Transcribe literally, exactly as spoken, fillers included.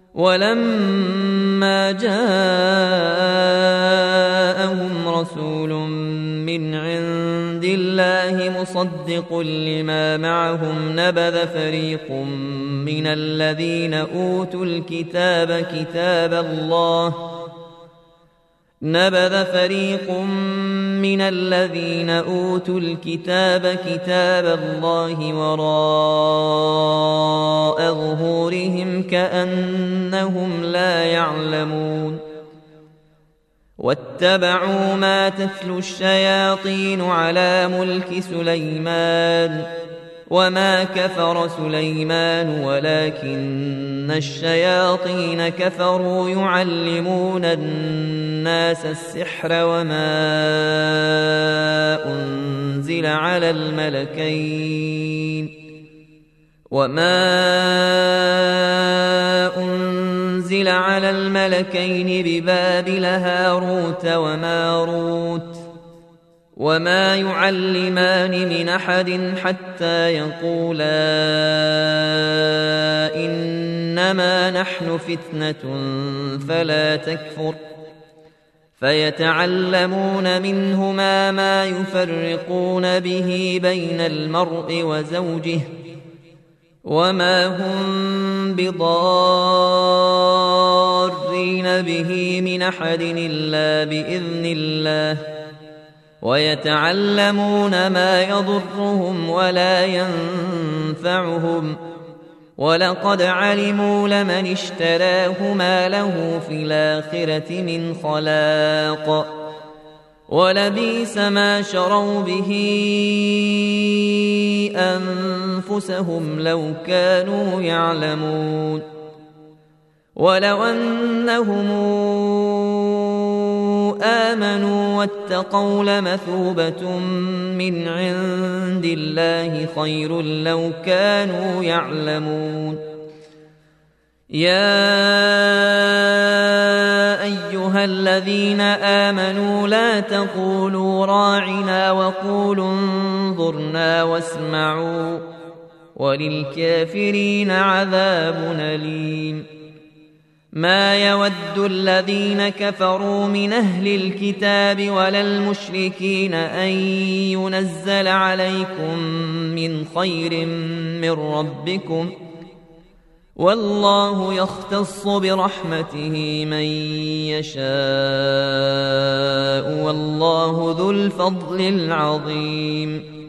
ولما جاءهم رسول من عند الله مصدق لما معهم نبذ فريق من الذين أوتوا الكتاب كتاب الله نبذ فريق من الذين أوتوا الكتاب كتاب الله وراء ظهورهم كأنهم لا يعلمون واتبعوا ما تتلو الشياطين على ملك سليمان وما كفر سليمان ولكن الشياطين كفروا يعلمون الناس السحر وما أنزل على الملكين وما أنزل على الملكين ببابل هاروت وماروت وما يعلمان من أحد حتى يقولا إنما نحن فتنة فلا تكفر فيتعلمون منهما ما يفرقون به بين المرء وزوجه وما هم بضارين به من أحد إلا بإذن الله ويتعلمون ما يضرهم ولا ينفعهم ولقد علموا لمن اشتراه ما له في الآخرة من خلاق ولبئس ما شروا به أنفسهم لو كانوا يعلمون ولو أنهم آمنوا واتقوا لمثوبة من عند الله خير لو كانوا يعلمون يا أيها الذين آمنوا لا تقولوا راعنا وقولوا انظرنا واسمعوا وللكافرين عذاب أليم ما يود الذين كفروا من أهل الكتاب ولا المشركين أن ينزل عليكم من خير من ربكم والله يختص برحمته من يشاء والله ذو الفضل العظيم